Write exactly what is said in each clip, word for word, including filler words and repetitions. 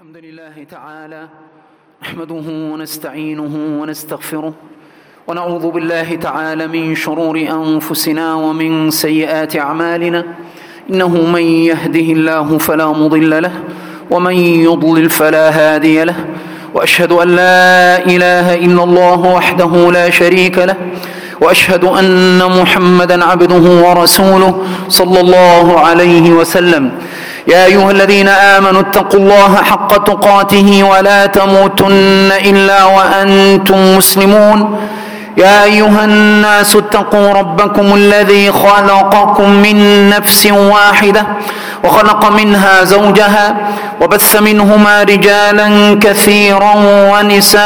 الحمد لله تعالى نحمده ونستعينه ونستغفره ونعوذ بالله تعالى من شرور أنفسنا ومن سيئات أعمالنا. إنه من يهده الله فلا مضل له ومن يضلل فلا هادي له، وأشهد أن لا إله إلا الله وحده لا شريك له، وأشهد أن محمدا عبده ورسوله صلى الله عليه وسلم. يا أيها الذين آمنوا اتقوا الله حق تقاته ولا تموتن إلا وأنتم مسلمون. يا أيها الناس اتقوا ربكم الذي خلقكم من نفس واحدة وخلق منها زوجها وبث منهما رجالا كثيرا ونساء،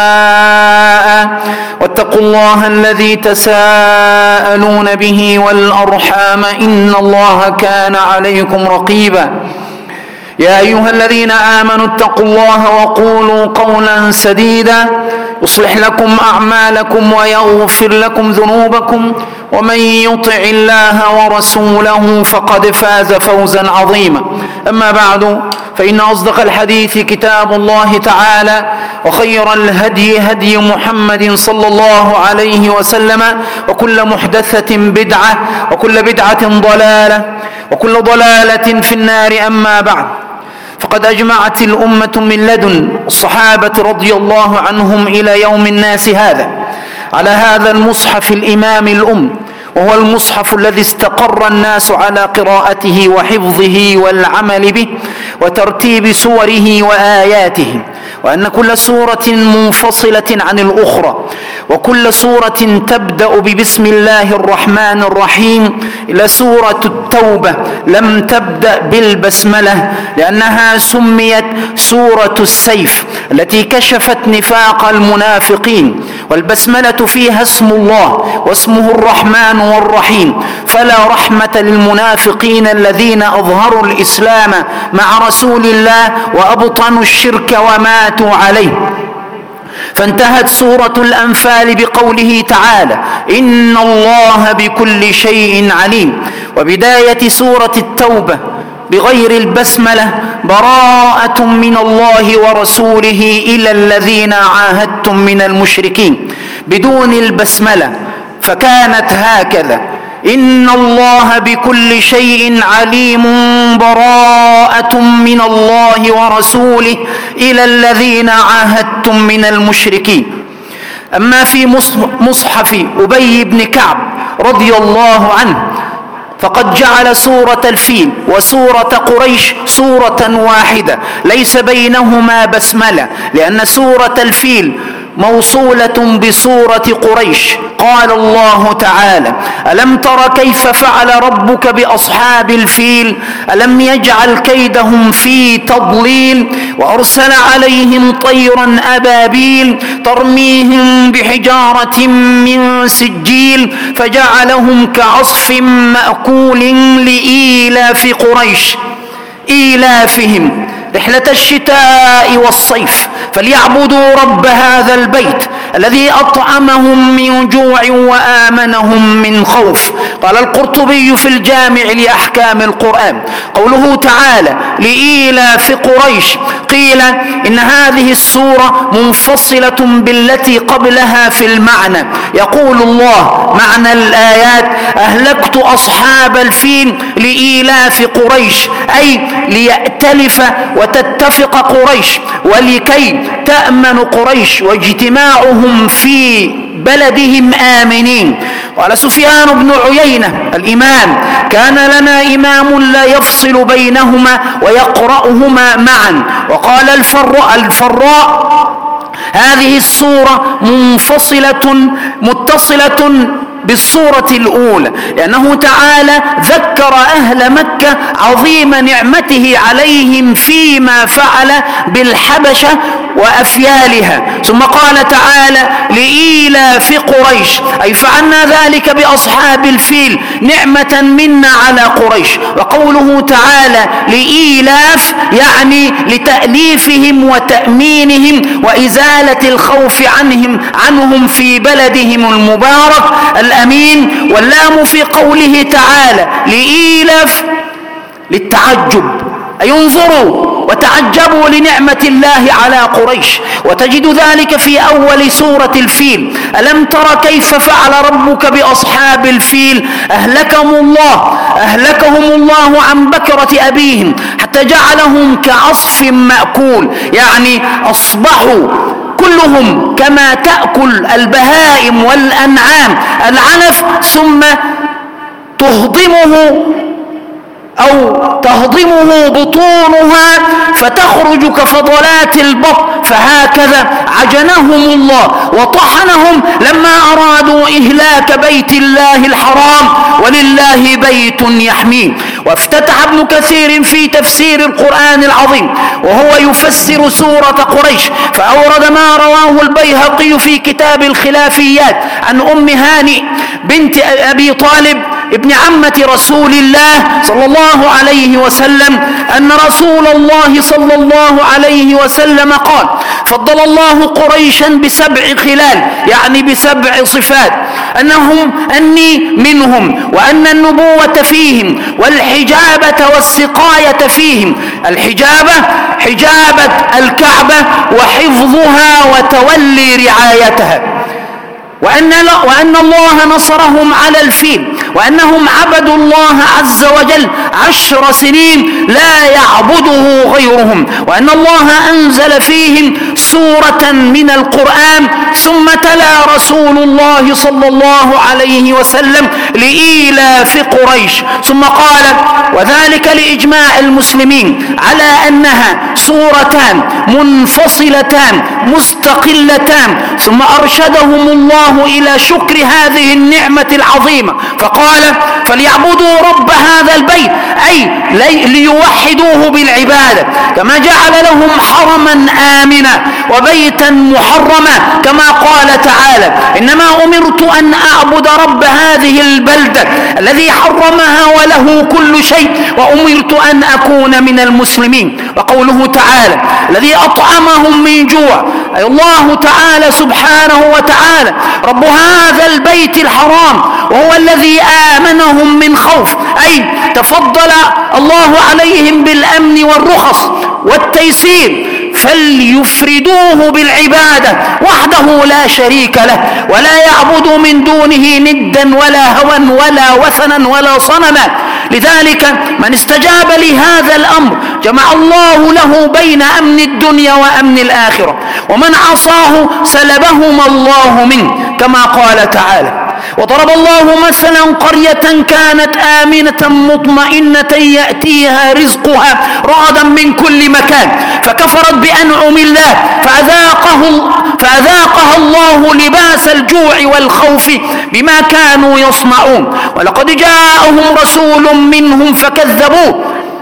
واتقوا الله الذي تساءلون به والأرحام إن الله كان عليكم رقيبا. يا أيها الذين آمنوا اتقوا الله وقولوا قولا سديدا يصلح لكم أعمالكم ويغفر لكم ذنوبكم، ومن يطع الله ورسوله فقد فاز فوزا عظيما. أما بعد، فإن أصدق الحديث كتاب الله تعالى، وخير الهدي هدي محمد صلى الله عليه وسلم، وكل محدثة بدعة وكل بدعة ضلالة وكل ضلالة في النار. أما بعد، فقد أجمعت الأمة من لدن الصحابة رضي الله عنهم إلى يوم الناس هذا على هذا المصحف الإمام الأم، وهو المصحف الذي استقر الناس على قراءته وحفظه والعمل به وترتيب سوره وآياته، وأن كل سورة منفصلة عن الأخرى، وكل سورة تبدأ ببسم الله الرحمن الرحيم إلى سورة التوبة لم تبدأ بالبسملة، لأنها سميت سورة السيف التي كشفت نفاق المنافقين، والبسملة فيها اسم الله واسمه الرحمن والرحيم، فلا رحمة للمنافقين الذين أظهروا الإسلام مع رسول الله وأبطنوا الشرك وماتوا عليه. فانتهت سورة الأنفال بقوله تعالى: إن الله بكل شيء عليم. وبداية سورة التوبة بغير البسملة براءة من الله ورسوله إلى الذين عاهدتم من المشركين، بدون البسملة، فكانت هكذا: إن الله بكل شيء عليم، براءة من الله ورسوله إلى الذين عاهدتم من المشركين. أما في مصحف أبي بن كعب رضي الله عنه، فقد جعل سورة الفيل وسورة قريش سورة واحدة ليس بينهما بسملة، لأن سورة الفيل موصولة بسورة قريش. قال الله تعالى: ألم تر كيف فعل ربك بأصحاب الفيل ألم يجعل كيدهم في تضليل وأرسل عليهم طيرا أبابيل ترميهم بحجارة من سجيل فجعلهم كعصف مأكول لإيلاف قريش إيلافهم رحلة الشتاء والصيف فليعبدوا رب هذا البيت الذي أطعمهم من جوع وآمنهم من خوف. قال القرطبي في الجامع لأحكام القرآن: قوله تعالى لإيلاف قريش، قيل إن هذه السورة منفصلة بالتي قبلها في المعنى. يقول الله معنى الآيات: أهلكت أصحاب الفيل لإيلاف قريش، أي ليأتلف وتتفق قريش ولكي تأمن قريش واجتماعهم في بلدهم آمنين. قال سفيان بن عيينة الإمام: كان لنا إمام لا يفصل بينهما ويقرأهما معا. وقال الفراء, الفراء هذه السورة منفصلة متصلة بالسورة الأولى، لأنه تعالى ذكر أهل مكة عظيم نعمته عليهم فيما فعل بالحبشة وأفيالها، ثم قال تعالى لإيلاف قريش، أي فعلنا ذلك بأصحاب الفيل نعمة منا على قريش. وقوله تعالى لإيلاف يعني لتأليفهم وتأمينهم وإزالة الخوف عنهم عنهم في بلدهم المبارك الأمين. واللام في قوله تعالى لإيلاف للتعجب، أي انظروا وتعجبوا لنعمة الله على قريش. وتجد ذلك في أول سورة الفيل: ألم تر كيف فعل ربك بأصحاب الفيل أهلكهم الله أهلكهم الله عن بكرة أبيهم حتى جعلهم كعصف مأكول، يعني أصبحوا كلهم كما تأكل البهائم والأنعام العلف ثم تهضمه أو تهضمه بطونها فتخرج كفضلات البطن، فهكذا عجنهم الله وطحنهم لما أرادوا إهلاك بيت الله الحرام، ولله بيت يحميه. وافتتح ابن كثير في تفسير القرآن العظيم وهو يفسر سورة قريش فأورد ما رواه البيهقي في كتاب الخلافيات عن أم هانئ بنت أبي طالب ابن عمة رسول الله صلى الله عليه وسلم أن رسول الله صلى الله عليه وسلم قال: فضل الله قريشا بسبع خلال، يعني بسبع صفات: أنهم أني منهم، وأن النبوة فيهم، والحجابة والسقاية فيهم. الحجابة حجابة الكعبة وحفظها وتولي رعايتها، وأن, وأن الله نصرهم على الفيل، وأنهم عبدوا الله عز وجل عشر سنين لا يعبده غيرهم، وأن الله أنزل فيهم سورة من القرآن ثم تلا رسول الله صلى الله عليه وسلم لإيلاف قريش، ثم قال: وذلك لإجماع المسلمين على أنها سورتان منفصلتان مستقلتان. ثم أرشدهم الله إلى شكر هذه النعمة العظيمة فقال: فليعبدوا رب هذا البيت، أي ليوحدوه بالعبادة، كما جعل لهم حرما آمنا وبيتا محرما، كما قال تعالى: إنما أمرت أن أعبد رب هذه البلدة الذي حرمها وله كل شيء، وأمرت أن أكون من المسلمين. وقوله تعالى: الذي أطعمهم من جوع، أي الله تعالى سبحانه وتعالى رب هذا البيت الحرام، وهو الذي آمنهم من خوف، أي تفضل الله عليهم بالأمن والرخص والتيسير، فليفردوه بالعبادة وحده لا شريك له، ولا يعبدوا من دونه ندا ولا هوى ولا وثنا ولا صنما. لذلك من استجاب لهذا الأمر جمع الله له بين أمن الدنيا وأمن الآخرة، ومن عصاه سلبهما الله منه، كما قال تعالى: وضرب الله مثلا قرية كانت آمنة مطمئنة يأتيها رزقها رغدا من كل مكان فكفرت بأنعم الله فأذاقه فأذاقها الله لباس الجوع والخوف بما كانوا يصنعون، ولقد جاءهم رسول منهم فكذبوه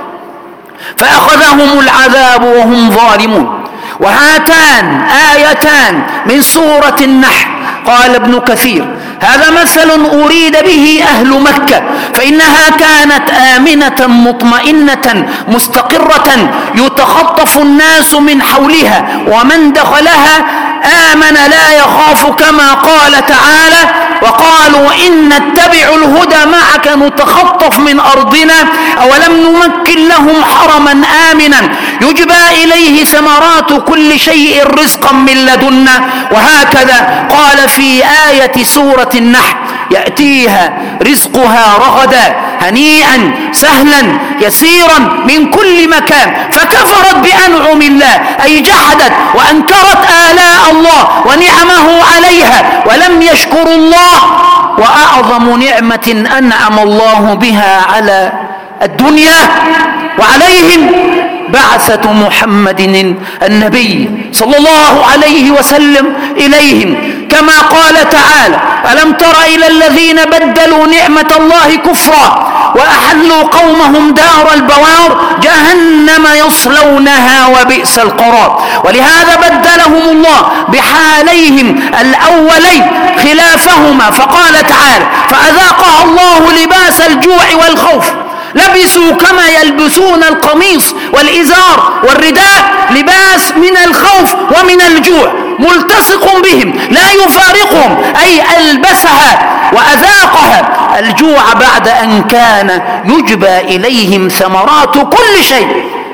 فأخذهم العذاب وهم ظالمون. وهاتان آيتان من سورة النحل. قال ابن كثير: هذا مثل أريد به أهل مكة، فإنها كانت آمنة مطمئنة مستقرة يتخطف الناس من حولها، ومن دخلها آمن لا يخاف، كما قال تعالى: وقالوا إن نتبع الهدى معك نتخطف من أرضنا أولم نمكن لهم حرما آمنا يجبى إليه ثمرات كل شيء رزقا من لدنا. وهكذا قال في آية سورة النحل: يأتيها رزقها رغدا هنيئا سهلا يسيرا من كل مكان فكفرت بأنعم الله، أي جحدت وأنكرت آلاء الله ونعمه عليها ولم يشكروا الله. وأعظم نعمة أنعم الله بها على الدنيا وعليهم بعثة محمد النبي صلى الله عليه وسلم إليهم، كما قال تعالى: ألم تر إلى الذين بدلوا نعمة الله كفرا وأحلوا قومهم دار البوار جهنم يصلونها وبئس القرار. ولهذا بدلهم الله بحاليهم الأولين خلافهما، فقال تعالى: فأذاقها الله لباس الجوع والخوف. لبسوا كما يلبسون القميص والإزار والرداء لباس من الخوف ومن الجوع ملتصق بهم لا يفارقهم، أي ألبسها وأذاقها الجوع بعد أن كان يجبى إليهم ثمرات كل شيء.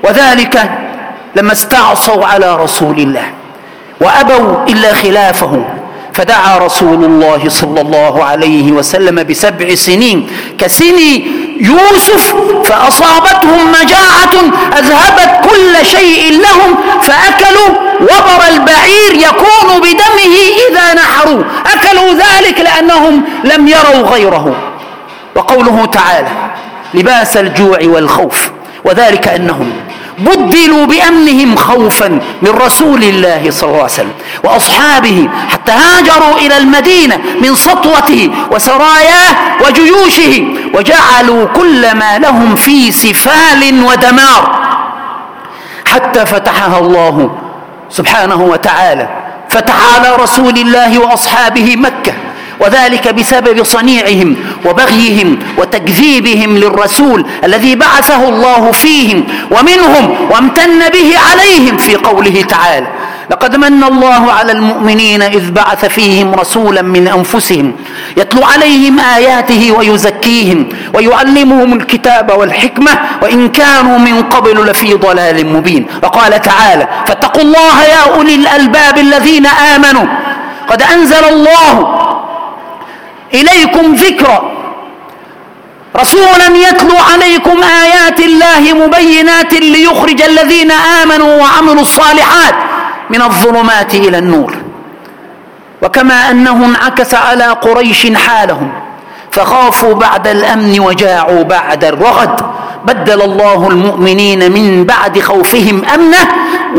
وذلك لما استعصوا على رسول الله وأبوا إلا خلافه، فدعا رسول الله صلى الله عليه وسلم بسبع سنين كسني يوسف، فأصابتهم مجاعة أذهبت كل شيء لهم، فأكلوا وبر البعير يكون بدمه إذا نحروا، أكلوا ذلك لأنهم لم يروا غيره. وقوله تعالى لباس الجوع والخوف، وذلك أنهم بدلوا بأمنهم خوفا من رسول الله صلى الله عليه وسلم وأصحابه، حتى هاجروا إلى المدينة من سطوته وسراياه وجيوشه، وجعلوا كل ما لهم في سفال ودمار، حتى فتحها الله سبحانه وتعالى، فتح على رسول الله وأصحابه مكة، وذلك بسبب صنيعهم وبغيهم وتكذيبهم للرسول الذي بعثه الله فيهم ومنهم، وامتن به عليهم في قوله تعالى لقد من الله على المؤمنين إذ بعث فيهم رسولا من أنفسهم يتلو عليهم آياته ويزكيهم ويعلمهم الكتاب والحكمة وإن كانوا من قبل لفي ضلال مبين. وقال تعالى فاتقوا الله يا أولي الألباب الذين آمنوا قد أنزل الله إليكم ذكرا رسولا يتلو عليكم آيات الله مبينات ليخرج الذين آمنوا وعملوا الصالحات من الظلمات إلى النور. وكما أنه انعكس على قريش حالهم فخافوا بعد الأمن وجاعوا بعد الرغد، بدل الله المؤمنين من بعد خوفهم أمنه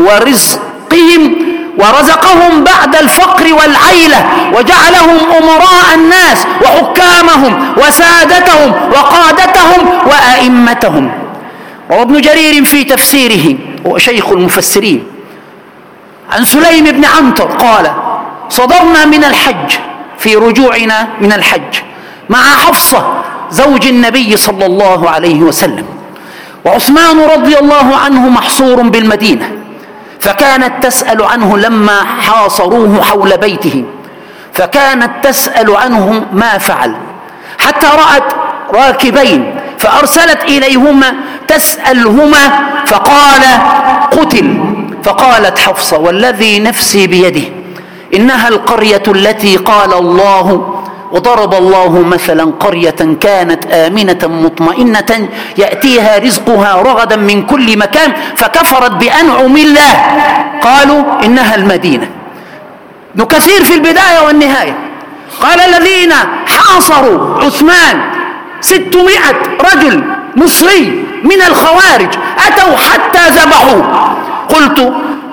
ورزقهم ورزقهم بعد الفقر والعيلة، وجعلهم أمراء الناس وحكامهم وسادتهم وقادتهم وأئمتهم. روى ابن جرير في تفسيره وشيخ المفسرين عن سليم بن عنتر قال صدرنا من الحج في رجوعنا من الحج مع حفصة زوج النبي صلى الله عليه وسلم، وعثمان رضي الله عنه محصور بالمدينة، فكانت تسأل عنه لما حاصروه حول بيته، فكانت تسأل عنه ما فعل، حتى رأت راكبين فأرسلت إليهما تسألهما فقال قتل. فقالت حفصة والذي نفسي بيده إنها القرية التي قال الله وضرب الله مثلا قرية كانت آمنة مطمئنة يأتيها رزقها رغدا من كل مكان فكفرت بأنعم الله قالوا إنها المدينة. ابن كثير في البداية والنهاية قال الذين حاصروا عثمان ستمائة رجل مصري من الخوارج أتوا حتى ذبحوه. قلت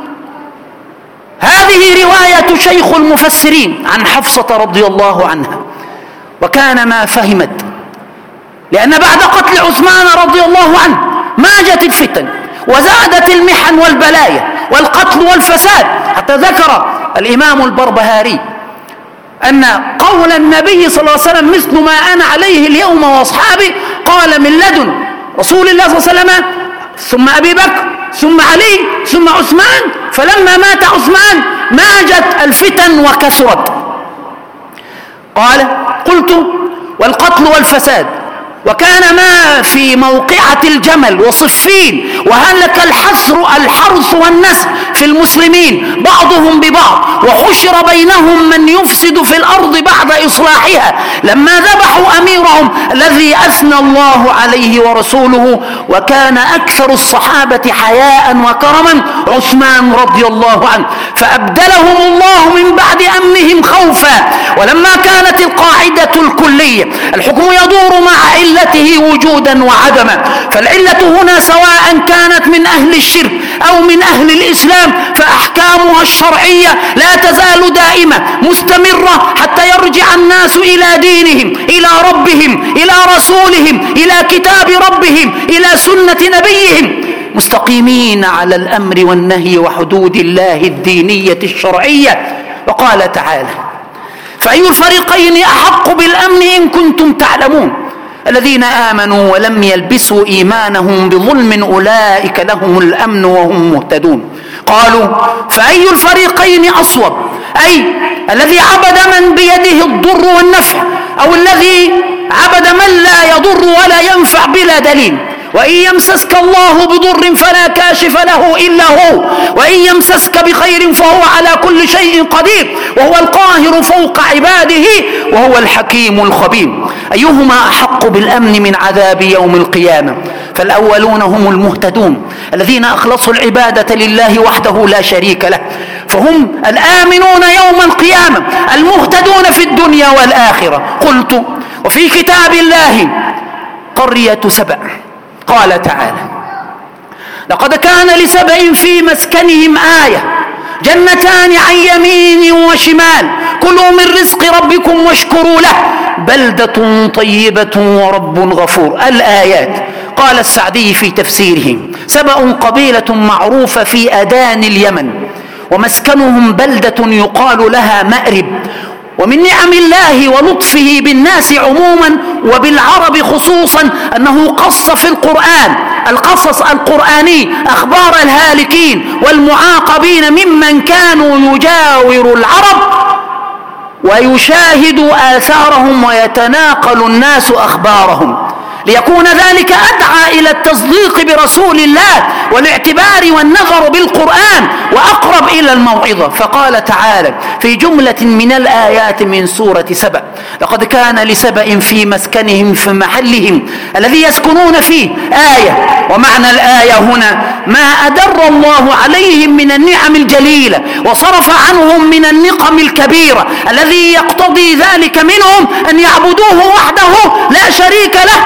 هذه رواية شيخ المفسرين عن حفصة رضي الله عنها، وكان ما فهمت، لأن بعد قتل عثمان رضي الله عنه ماجت الفتن وزادت المحن والبلايا والقتل والفساد، حتى ذكر الإمام البربهاري أن قول النبي صلى الله عليه وسلم مثل ما أنا عليه اليوم وأصحابي قال من لدن رسول الله صلى الله عليه وسلم ثم أبي بكر ثم علي ثم عثمان، فلما مات عثمان ماجت الفتن وكثرت. قال قلت والقتل والفساد، وكان ما في موقعة الجمل وصفين وهلك الحصر الحرث والنسل في المسلمين بعضهم ببعض، وحشر بينهم من يفسد في الأرض بعد إصلاحها، لما ذبحوا أميرهم الذي أثنى الله عليه ورسوله وكان أكثر الصحابة حياء وكرما عثمان رضي الله عنه، فأبدلهم الله من بعد أمنهم خوفا. ولما كانت القاعدة الكلية الحكم يدور مع علته وجودا وعدما، فالعلة هنا سواء كانت من أهل الشرك أو من أهل الإسلام فأحكامها الشرعية لا تزال دائمة مستمرة حتى يرجع الناس إلى دينهم إلى ربهم إلى رسولهم إلى كتاب ربهم إلى سنة نبيهم مستقيمين على الأمر والنهي وحدود الله الدينية الشرعية. وقال تعالى فأي الفريقين أحق بالأمن إن كنتم تعلمون الذين آمنوا ولم يلبسوا إيمانهم بظلم أولئك لهم الأمن وهم مهتدون. قالوا فأي الفريقين أصوب، أي الذي عبد من بيده الضر والنفع أو الذي عبد من لا يضر ولا ينفع بلا دليل. وإن يمسسك الله بضر فلا كاشف له إلا هو، وإن يمسسك بخير فهو على كل شيء قدير، وهو القاهر فوق عباده، وهو الحكيم الخبير. أيهما أحق بالأمن من عذاب يوم القيامة؟ فالأولون هم المهتدون الذين أخلصوا العبادة لله وحده لا شريك له، فهم الآمنون يوم القيامة المهتدون في الدنيا والآخرة. قلت: وفي كتاب الله قرية سبأ قال تعالى: لقد كان لسبأ في مسكنهم آية، جنتان عن يمين وشمال، كلوا من رزق ربكم واشكروا له، بلدة طيبة ورب غفور. الآيات. قال السعدي في تفسيره: سبأ قبيلة معروفة في أدان اليمن، ومسكنهم بلدة يقال لها مأرب. ومن نعم الله ولطفه بالناس عموما وبالعرب خصوصا أنه قص في القرآن القصص القرآني أخبار الهالكين والمعاقبين ممن كانوا يجاور العرب ويشاهد آثارهم ويتناقل الناس أخبارهم، ليكون ذلك أدعى إلى التصديق برسول الله والاعتبار والنظر بالقرآن وأقرب إلى الموعظة. فقال تعالى في جملة من الآيات من سورة سبأ: لقد كان لسبأ في مسكنهم في محلهم الذي يسكنون فيه آية. ومعنى الآية هنا ما أدر الله عليهم من النعم الجليلة وصرف عنهم من النقم الكبيرة الذي يقتضي ذلك منهم أن يعبدوه وحده لا شريك له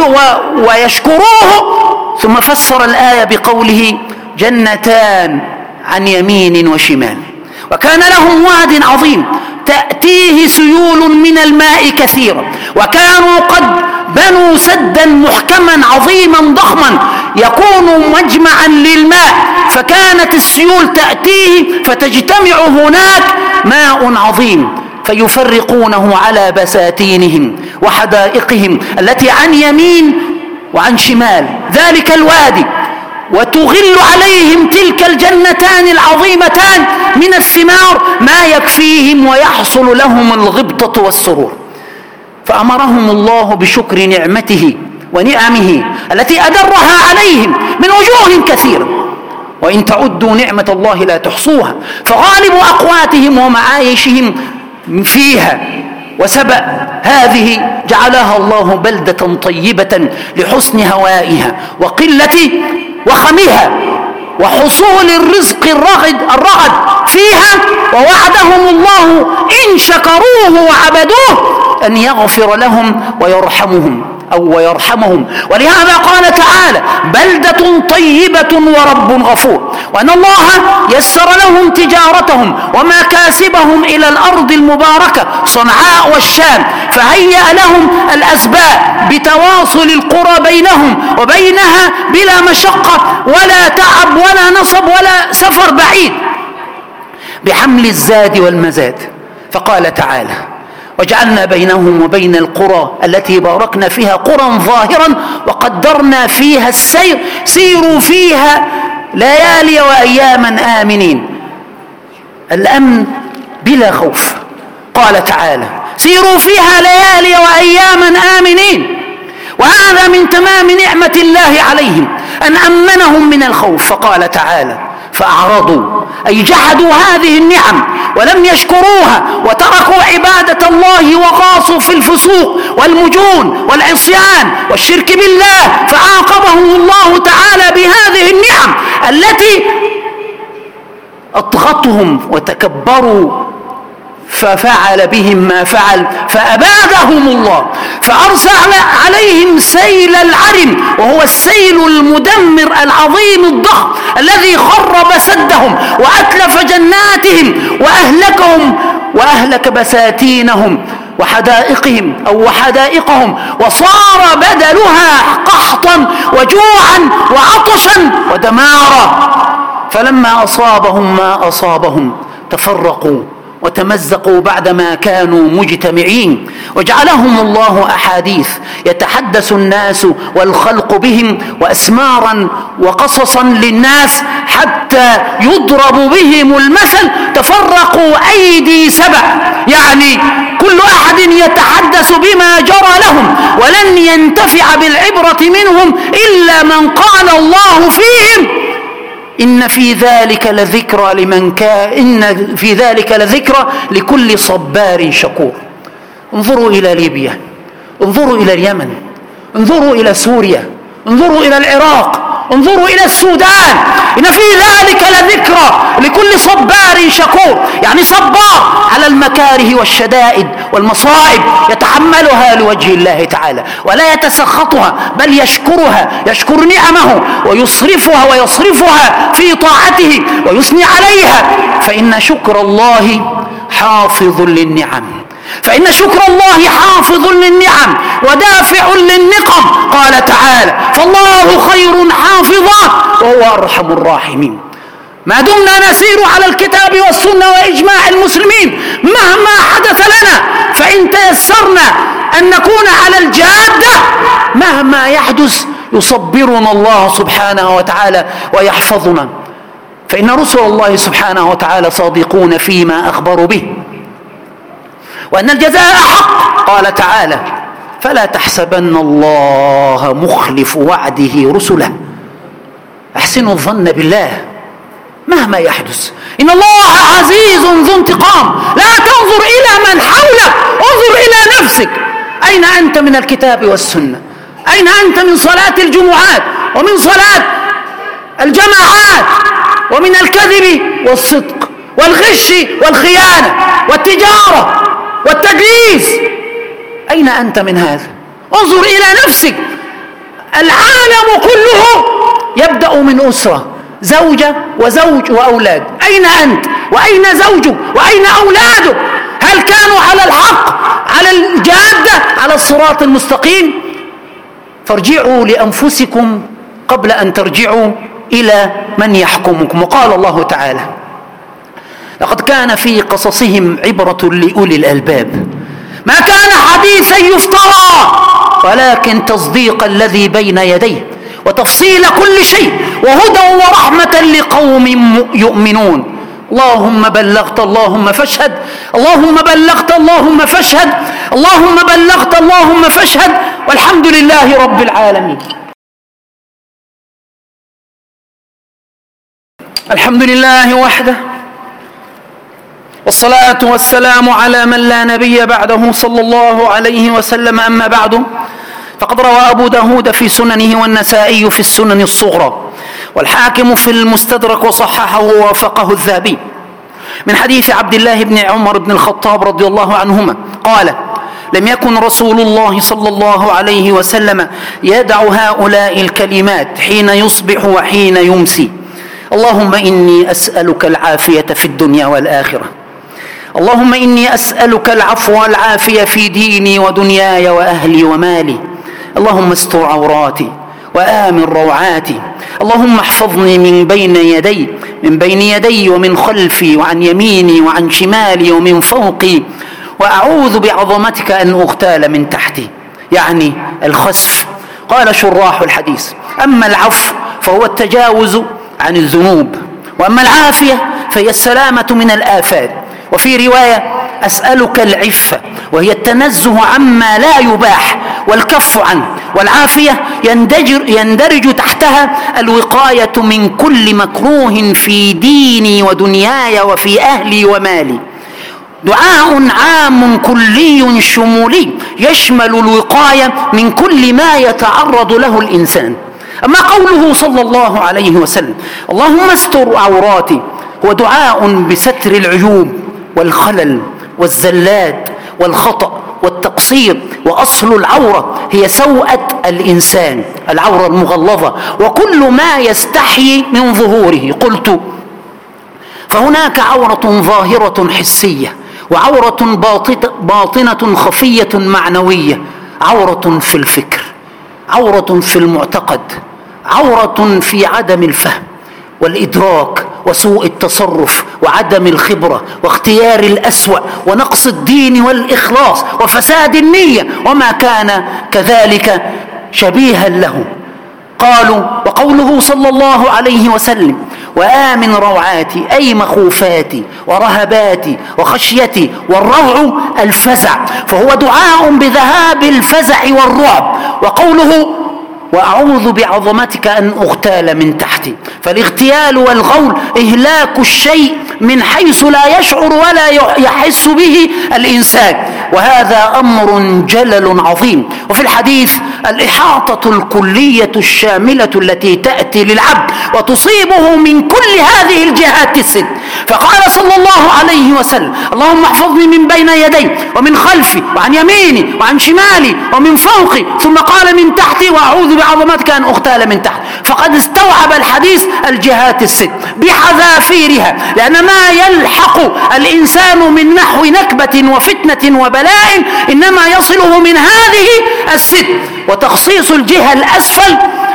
ويشكروه. ثم فسر الآية بقوله: جنتان عن يمين وشمال. وكان لهم واد عظيم تأتيه سيول من الماء كثيرا، وكانوا قد بنوا سدا محكما عظيما ضخما يكون مجمعا للماء، فكانت السيول تأتيه فتجتمع هناك ماء عظيم فيفرقونه على بساتينهم وحدائقهم التي عن يمين وعن شمال ذلك الوادي، وتغل عليهم تلك الجنتان العظيمتان من الثمار ما يكفيهم ويحصل لهم الغبطة والسرور. فأمرهم الله بشكر نعمته ونعمه التي أدرها عليهم من وجوه كثيرة، وإن تعدوا نعمة الله لا تحصوها. فغالب أقواتهم ومعايشهم فيها. وسبأ هذه جعلها الله بلدة طيبة لحسن هوائها وقلة وخمها وحصول الرزق الرغد, الرغد فيها. ووعدهم الله إن شكروه وعبدوه أن يغفر لهم ويرحمهم أو ويرحمهم. ولهذا قال تعالى: بلدة طيبة ورب غفور. وأن الله يسر لهم تجارتهم ومكاسبهم إلى الأرض المباركة صنعاء والشام، فهيأ لهم الأسباب بتواصل القرى بينهم وبينها بلا مشقة ولا تعب ولا نصب ولا سفر بعيد بحمل الزاد والمزاد. فقال تعالى: وجعلنا بينهم وبين القرى التي باركنا فيها قرى ظاهرا وقدرنا فيها السير سيروا فيها ليالي وأياما آمنين. الأمن بلا خوف. قال تعالى: سيروا فيها ليالي وأياما آمنين. وهذا من تمام نعمة الله عليهم أن أمنهم من الخوف. فقال تعالى: فأعرضوا أي جحدوا هذه النعم ولم يشكروها وتركوا عبادة الله وغاصوا في الفسوق والمجون والعصيان والشرك بالله، فعاقبهم الله تعالى بهذه النعم التي أطغتهم وتكبروا ففعل بهم ما فعل فأبادهم الله، فأرسل عليهم سيل العرم، وهو السيل المدمر العظيم الضخم الذي خرب سدهم وأتلف جناتهم وأهلكهم وأهلك بساتينهم وحدائقهم أو وحدائقهم، وصار بدلها قحطا وجوعا وعطشا ودمارا. فلما أصابهم ما أصابهم تفرقوا وتمزقوا بعدما كانوا مجتمعين، وجعلهم الله أحاديث يتحدث الناس والخلق بهم وأسمارا وقصصا للناس حتى يضرب بهم المثل. تفرقوا أيدي سبع، يعني كل أحد يتحدث بما جرى لهم، ولن ينتفع بالعبرة منهم إلا من قال الله فيهم إن في ذلك لذكرى لمن كان إن في ذلك لذكرى لكل صبار شكور. انظروا إلى ليبيا، انظروا إلى اليمن، انظروا إلى سوريا، انظروا إلى العراق، انظروا إلى السودان، إن في ذلك لذكرى لكل صبار شكور. يعني صبار على المكاره والشدائد والمصائب يتحملها لوجه الله تعالى ولا يتسخطها، بل يشكرها، يشكر نعمه ويصرفها ويصرفها في طاعته ويثني عليها. فإن شكر الله حافظ للنعم، فإن شكر الله حافظ للنعم ودافع للنقم. قال تعالى: فالله خير حافظا وهو أرحم الراحمين. ما دمنا نسير على الكتاب والسنة وإجماع المسلمين مهما حدث لنا، فإن تيسرنا أن نكون على الجادة مهما يحدث يصبرنا الله سبحانه وتعالى ويحفظنا. فإن رسل الله سبحانه وتعالى صادقون فيما أخبروا به، وأن الجزاء حق. قال تعالى: فلا تحسبن الله مخلف وعده رسله. أحسنوا الظن بالله مهما يحدث، إن الله عزيز ذو انتقام. لا تنظر إلى من حولك، انظر إلى نفسك. أين أنت من الكتاب والسنة؟ أين أنت من صلاة الجمعات ومن صلاة الجماعات ومن الكذب والصدق والغش والخيانة والتجارة والتدليس؟ أين أنت من هذا؟ انظر إلى نفسك. العالم كله يبدأ من أسرة، زوجة وزوج وأولاد. أين أنت وأين زوجك وأين أولادك؟ هل كانوا على الحق، على الجادة، على الصراط المستقيم؟ فارجعوا لأنفسكم قبل أن ترجعوا إلى من يحكمكم. وقال الله تعالى: لقد كان في قصصهم عبرة لأولي الألباب، ما كان حديثا يفترى ولكن تصديق الذي بين يديه وتفصيل كل شيء وهدى ورحمة لقوم يؤمنون. اللهم بلغت اللهم فاشهد، اللهم بلغت اللهم فاشهد، اللهم بلغت اللهم فاشهد، والحمد لله رب العالمين. الحمد لله وحده، والصلاة والسلام على من لا نبي بعده صلى الله عليه وسلم. أما بعد، فقد روى أبو داود في سننه والنسائي في السنن الصغرى والحاكم في المستدرك وصححه ووافقه الذهبي من حديث عبد الله بن عمر بن الخطاب رضي الله عنهما قال: لم يكن رسول الله صلى الله عليه وسلم يدع هؤلاء الكلمات حين يصبح وحين يمسي: اللهم إني أسألك العافية في الدنيا والآخرة، اللهم إني أسألك العفو والعافية في ديني ودنياي وأهلي ومالي، اللهم استر عوراتي وآمن روعاتي، اللهم احفظني من بين يدي من بين يدي ومن خلفي وعن يميني وعن شمالي ومن فوقي، وأعوذ بعظمتك أن أغتال من تحتي. يعني الخسف. قال شراح الحديث: أما العفو فهو التجاوز عن الذنوب، وأما العافية فهي السلامة من الآفات. وفي رواية: أسألك العفة، وهي التنزه عما لا يباح والكف عنه، والعافية يندرج, يندرج تحتها الوقاية من كل مكروه في ديني ودنياي وفي أهلي ومالي. دعاء عام كلي شمولي يشمل الوقاية من كل ما يتعرض له الإنسان. أما قوله صلى الله عليه وسلم: اللهم استر عوراتي، هو دعاء بستر العيوب والخلل والزلات والخطأ والتقصير. وأصل العورة هي سوءة الإنسان، العورة المغلظة، وكل ما يستحيي من ظهوره. قلت: فهناك عورة ظاهرة حسية، وعورة باطنة خفية معنوية. عورة في الفكر، عورة في المعتقد، عورة في عدم الفهم والإدراك وسوء التصرف وعدم الخبرة واختيار الأسوأ ونقص الدين والإخلاص وفساد النية وما كان كذلك شبيها له. قالوا: وقوله صلى الله عليه وسلم: وآمن روعاتي أي مخوفاتي ورهباتي وخشيتي، والروع الفزع، فهو دعاء بذهاب الفزع والرعب. وقوله وأعوذ بعظمتك أن أغتال من تحتي، فالاغتيال والغول إهلاك الشيء من حيث لا يشعر ولا يحس به الإنسان، وهذا أمر جلل عظيم. وفي الحديث الإحاطة الكلية الشاملة التي تأتي للعبد وتصيبه من كل هذه الجهات الست. فقال صلى الله عليه وسلم اللهم احفظني من بين يدي ومن خلفي وعن يميني وعن شمالي ومن فوقي، ثم قال من تحتي وأعوذ بعظمتك أن أغتال من تحت. فقد استوعب الحديث الجهات الست بحذافيرها، لأن ما يلحق الإنسان من نحو نكبة وفتنة وبلاء إنما يصله من هذه الست، وتخصيص الجهة الأسفل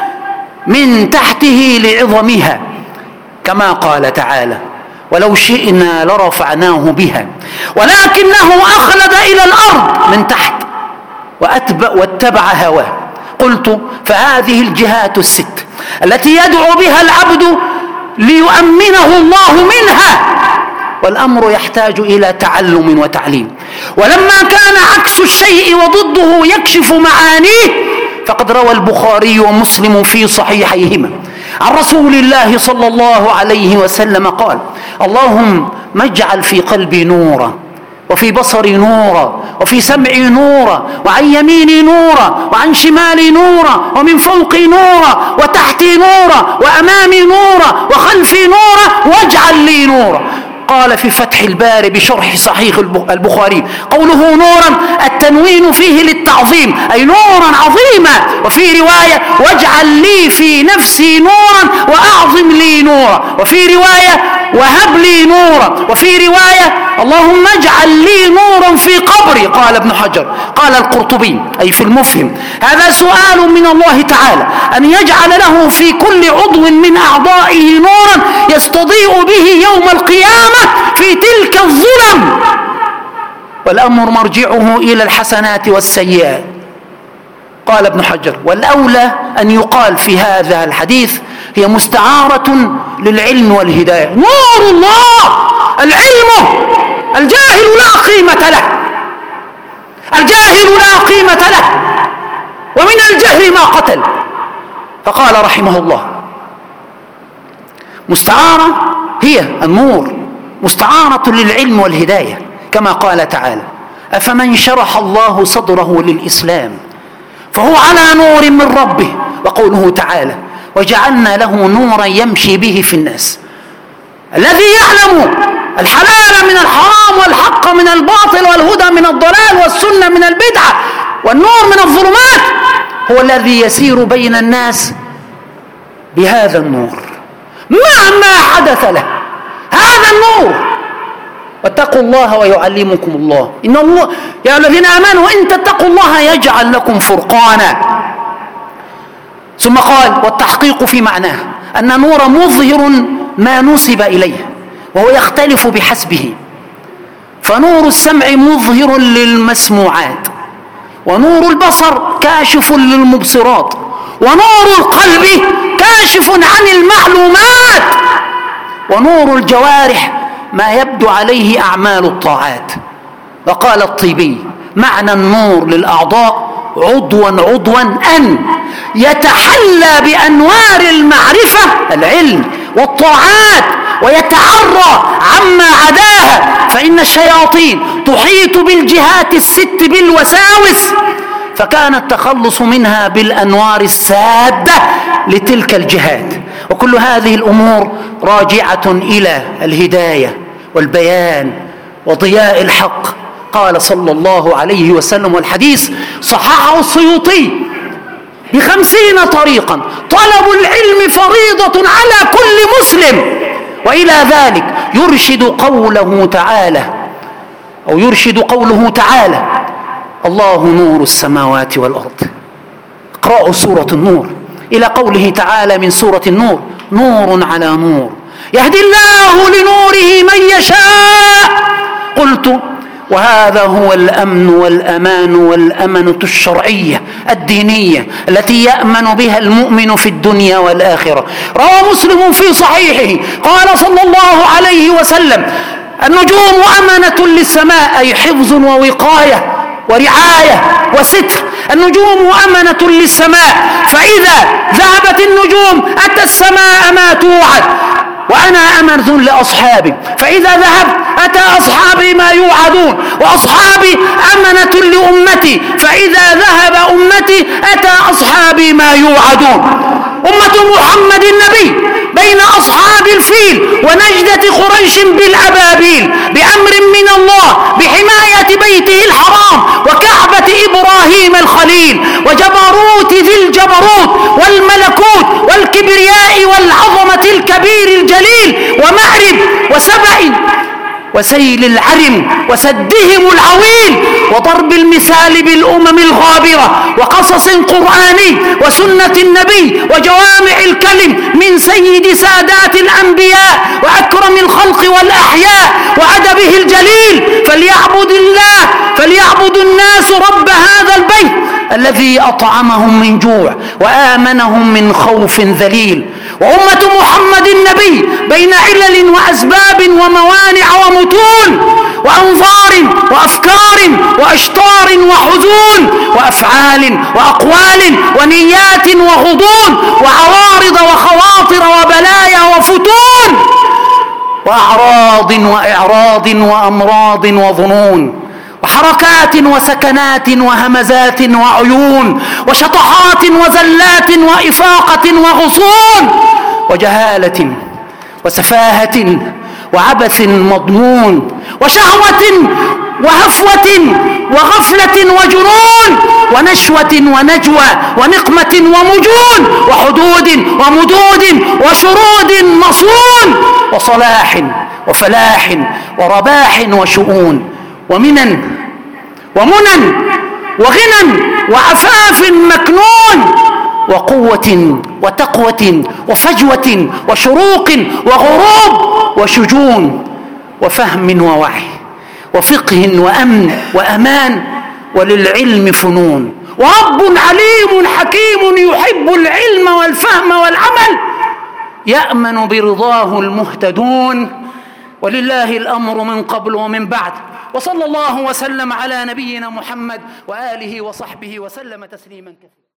من تحته لعظمها، كما قال تعالى ولو شئنا لرفعناه بها ولكنه أخلد إلى الأرض من تحت وأتبع واتبع هواه. قلت فهذه الجهات الست التي يدعو بها العبد ليؤمنه الله منها، والأمر يحتاج إلى تعلم وتعليم. ولما كان عكس الشيء وضده يكشف معانيه، فقد روى البخاري ومسلم في صحيحيهما عن رسول الله صلى الله عليه وسلم قال اللهم اجعل في قلبي نورا، وفي بصري نورا، وفي سمعي نورا، وعن يميني نورا، وعن شمالي نورا، ومن فوقي نورا، وتحتي نورا، وأمامي نورا، وخلفي نورا، واجعل لي نورا. قال في فتح الباري بشرح صحيح البخاري قوله نورا التنوين فيه للتعظيم أي نورا عظيما، وفي رواية واجعل لي في نفسي نورا وأعظم لي نورا، وفي رواية وهب لي نورا، وفي رواية اللهم اجعل لي نورا في قبري. قال ابن حجر قال القرطبي أي في المفهم هذا سؤال من الله تعالى أن يجعل له في كل عضو من أعضائه نورا يستضيء به يوم القيامة في تلك الظلم، والأمر مرجعه إلى الحسنات والسيئات. قال ابن حجر والأولى أن يقال في هذا الحديث هي مستعارة للعلم والهداية. نور الله العلم، الجاهل لا قيمة له، الجاهل لا قيمة له، ومن الجهل ما قتل. فقال رحمه الله مستعارة هي النور، مستعارة للعلم والهداية، كما قال تعالى أفمن شرح الله صدره للإسلام فهو على نور من ربه. وقوله تعالى وجعلنا له نورا يمشي به في الناس. الذي يعلم الحلال من الحرام والحق من الباطل والهدى من الضلال والسنة من البدعة والنور من الظلمات هو الذي يسير بين الناس بهذا النور مهما حدث له، هذا النور. واتقوا الله ويعلمكم الله، إن الله يا الذين آمنوا إن تتقوا الله يجعل لكم فرقانا. ثم قال والتحقيق في معناه أن نور مظهر ما نسب إليه وهو يختلف بحسبه، فنور السمع مظهر للمسموعات، ونور البصر كاشف للمبصرات، ونور القلب كاشف عن المعلومات، ونور الجوارح ما يبدو عليه أعمال الطاعات. وقال الطيبي معنى النور للأعضاء عضوا عضوا أن يتحلى بأنوار المعرفة العلم والطاعات ويتعرى عما عداها، فإن الشياطين تحيط بالجهات الست بالوساوس، فكان التخلص منها بالأنوار السادة لتلك الجهات. وكل هذه الأمور راجعة إلى الهداية والبيان وضياء الحق. قال صلى الله عليه وسلم والحديث صححه السيوطي بخمسين طريقا طلب العلم فريضة على كل مسلم. وإلى ذلك يرشد قوله تعالى أو يرشد قوله تعالى الله نور السماوات والأرض. اقرأوا سورة النور إلى قوله تعالى من سورة النور نور على نور يهدي الله لنوره من يشاء. قلت وهذا هو الأمن والأمان والأمنة الشرعية الدينية التي يأمن بها المؤمن في الدنيا والآخرة. روى مسلم في صحيحه قال صلى الله عليه وسلم: النجوم أمنة للسماء، أي حفظ ووقاية ورعاية وستر. النجوم أمنة للسماء، فإذا ذهبت النجوم أتى السماء ما توعد، وأنا أمنة لأصحابي، فإذا ذهبت أتى أصحابي ما يوعدون، وأصحابي أمنة لأمتي، فإذا ذهب أمتي أتى أصحابي ما يوعدون. أمة محمد النبي بين أصحاب الفيل ونجدة قريش بالأبابيل، بأمر من الله بحماية بيته الحرام وكعبة إبراهيم الخليل، وجبروت ذي الجبروت والملكوت والكبرياء والعظمة الكبير الجليل، ومأرب وسبأ وسيل العرم وسدهم العويل، وضرب المثال بالأمم الغابرة، وقصص قرآني وسنة النبي وجوامع الكلم من سيد سادات الأنبياء وأكرم الخلق والأحياء وأدبه الجليل. فليعبد الله فليعبد الناس رب هذا البيت الذي أطعمهم من جوع وآمنهم من خوف ذليل. وأمة محمد النبي بين علل وأسباب وموانع ومتون وأنظار وأفكار وأشطار وحزون وأفعال وأقوال ونيات وغضون وعوارض وخواطر وبلايا وفتون وأعراض وإعراض وأمراض وظنون وحركات وسكنات وهمزات وعيون وشطحات وزلات وإفاقة وغصون وجهالة وسفاهة وعبث مضمون وشهوة وهفوة وغفلة وجنون ونشوة ونجوى ونقمة ومجون وحدود ومدود وشرود مصون وصلاح وفلاح ورباح وشؤون ومنن ومنن وغنى وعفاف مكنون وقوة وتقوة وفجوة وشروق وغروب وشجون وفهم ووعي وفقه وأمن وأمان وللعلم فنون. ورب عليم حكيم يحب العلم والفهم والعمل، يأمن برضاه المهتدون، ولله الأمر من قبل ومن بعد. وصلى الله وسلم على نبينا محمد وآله وصحبه وسلم تسليما كثيرا.